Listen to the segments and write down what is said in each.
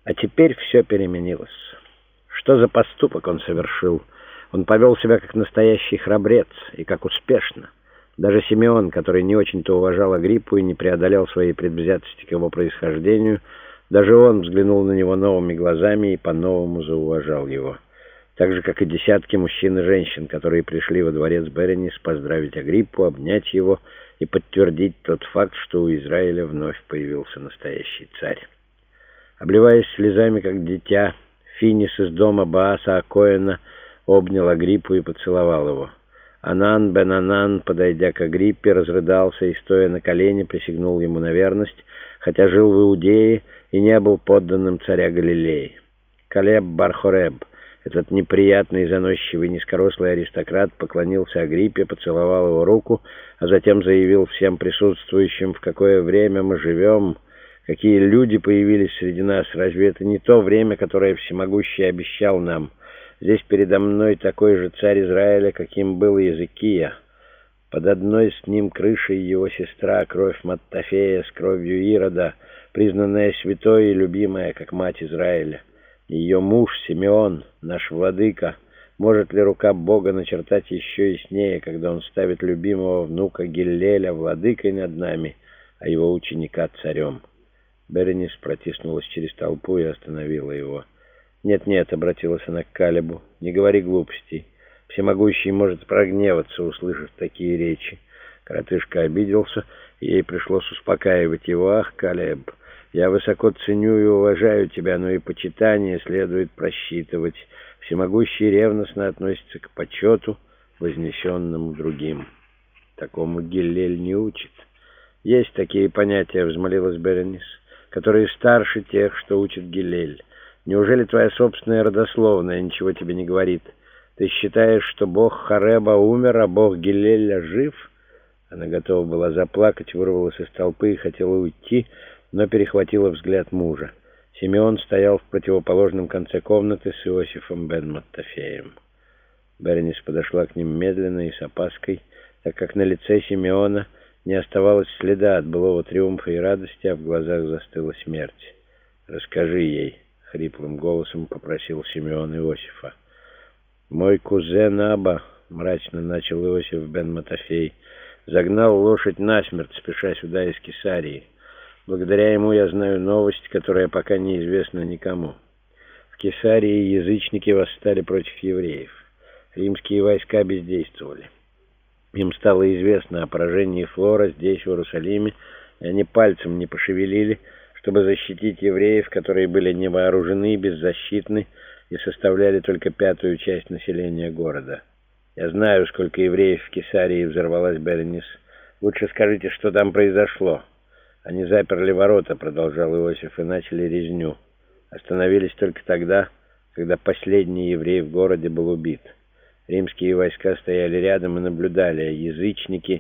А теперь все переменилось. Что за поступок он совершил? Он повел себя как настоящий храбрец, и как успешно. Даже Симеон, который не очень-то уважал Агриппу и не преодолел своей предвзятости к его происхождению, даже он взглянул на него новыми глазами и по-новому зауважал его. Так же, как и десятки мужчин и женщин, которые пришли во дворец Беренис поздравить Агриппу, обнять его и подтвердить тот факт, что у Израиля вновь появился настоящий царь. Обливаясь слезами, как дитя, Финис из дома Бааса Акоэна обнял Агриппу и поцеловал его. Анан бен Анан, подойдя к Агриппе, разрыдался и, стоя на колене, присягнул ему на верность, хотя жил в Иудее и не был подданным царя Галилеи. Калеб бар-Хореб, этот неприятный, заносчивый, низкорослый аристократ, поклонился Агриппе, поцеловал его руку, а затем заявил всем присутствующим, в какое время мы живем, какие люди появились среди нас. Разве это не то время, которое Всемогущий обещал нам? Здесь передо мной такой же царь Израиля, каким был Иезекия. Под одной с ним крышей его сестра, кровь Маттафея с кровью Ирода, признанная святой и любимая, как мать Израиля. Ее муж Симеон, наш владыка. Может ли рука Бога начертать еще яснее, когда он ставит любимого внука Гиллеля владыкой над нами, а его ученика царем? Беренис протиснулась через толпу и остановила его. «Нет-нет», — обратилась она к Калебу, — «не говори глупостей. Всемогущий может прогневаться, услышав такие речи». Коротышка обиделся, и ей пришлось успокаивать его. «Ах, Калеб, я высоко ценю и уважаю тебя, но и почитание следует просчитывать. Всемогущий ревностно относится к почету, вознесенному другим. Такому Гиллель не учит». «Есть такие понятия», — взмолилась Беренис, — «которые старше тех, что учит Гиллель. Неужели твоя собственная родословная ничего тебе не говорит? Ты считаешь, что бог Хареба умер, а бог Гиллеля жив?» Она готова была заплакать, вырвалась из толпы и хотела уйти, но перехватила взгляд мужа. Симеон стоял в противоположном конце комнаты с Иосифом бен Маттафеем. Беренис подошла к ним медленно и с опаской, так как на лице Симеона не оставалось следа от былого триумфа и радости, а в глазах застыла смерть. «Расскажи ей», — хриплым голосом попросил Симеон Иосифа. «Мой кузен Аба», — мрачно начал Иосиф бен Маттафей, — «загнал лошадь насмерть, спеша сюда из Кесарии. Благодаря ему я знаю новость, которая пока неизвестна никому. В Кесарии язычники восстали против евреев. Римские войска бездействовали. Им стало известно о поражении Флора здесь, в Иерусалиме, и они пальцем не пошевелили, чтобы защитить евреев, которые были невооружены, беззащитны и составляли только 1/5 часть населения города. Я знаю, сколько евреев в Кесарии взорвалась, Беренис. Лучше скажите, что там произошло». «Они заперли ворота», — продолжал Иосиф, — «и начали резню. Остановились только тогда, когда последний еврей в городе был убит. Римские войска стояли рядом и наблюдали, а язычники...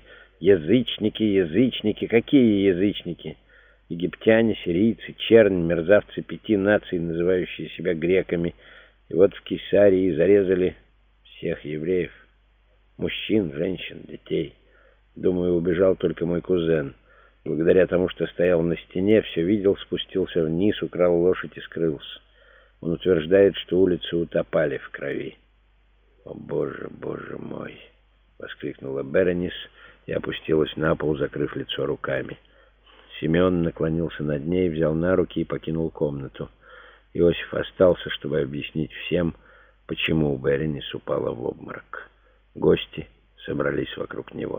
Язычники! Какие язычники? Египтяне, сирийцы, чернь, мерзавцы 5 наций, называющие себя греками. И вот в Кесарии зарезали всех евреев. Мужчин, женщин, детей. Думаю, убежал только мой кузен. Благодаря тому, что стоял на стене, все видел, спустился вниз, украл лошадь и скрылся. Он утверждает, что улицы утопали в крови». «О, Боже, Боже мой!» — воскликнула Беренис и опустилась на пол, закрыв лицо руками. Симеон наклонился над ней, взял на руки и покинул комнату. Иосиф остался, чтобы объяснить всем, почему Беренис упала в обморок. Гости собрались вокруг него.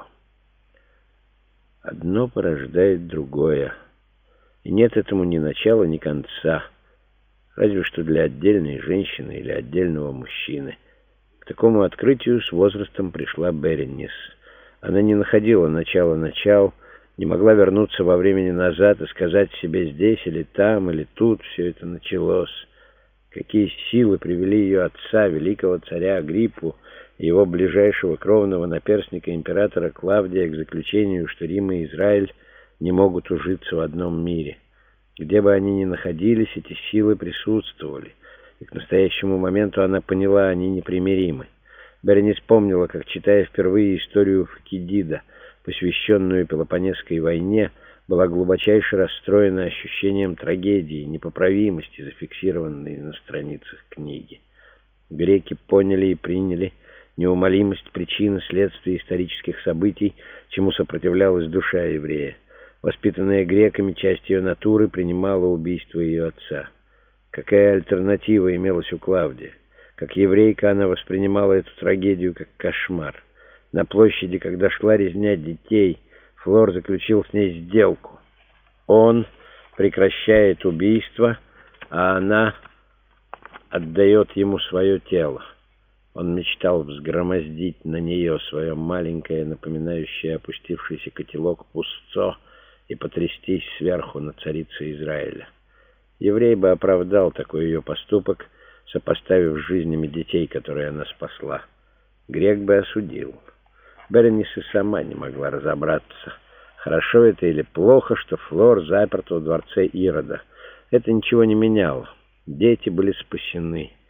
Одно порождает другое, и нет этому ни начала, ни конца, разве что для отдельной женщины или отдельного мужчины. К такому открытию с возрастом пришла Беренис. Она не находила начала, не могла вернуться во времени назад и сказать себе: здесь или там, или тут все это началось. Какие силы привели ее отца, великого царя Агриппу, и его ближайшего кровного наперстника императора Клавдия к заключению, что Рим и Израиль не могут ужиться в одном мире. Где бы они ни находились, эти силы присутствовали, и к настоящему моменту она поняла, они непримиримы. Беренис помнила, как, читая впервые историю Факидида, посвященную Пелопонесской войне, была глубочайше расстроена ощущением трагедии, непоправимости, зафиксированной на страницах книги. Греки поняли и приняли неумолимость причины, следствия исторических событий, чему сопротивлялась душа еврея. Воспитанная греками, часть ее натуры принимала убийство ее отца. Какая альтернатива имелась у Клавдия? Как еврейка она воспринимала эту трагедию как кошмар. На площади, когда шла резня детей, Флор заключил с ней сделку. Он прекращает убийство, а она отдает ему свое тело. Он мечтал взгромоздить на нее свое маленькое, напоминающее опустившийся котелок пустцо и потрястись сверху на царицу Израиля. Еврей бы оправдал такой ее поступок, сопоставив с жизнями детей, которые она спасла. Грек бы осудил. Беренис и сама не могла разобраться, хорошо это или плохо, что Флор заперта в дворце Ирода. Это ничего не меняло. Дети были спасены.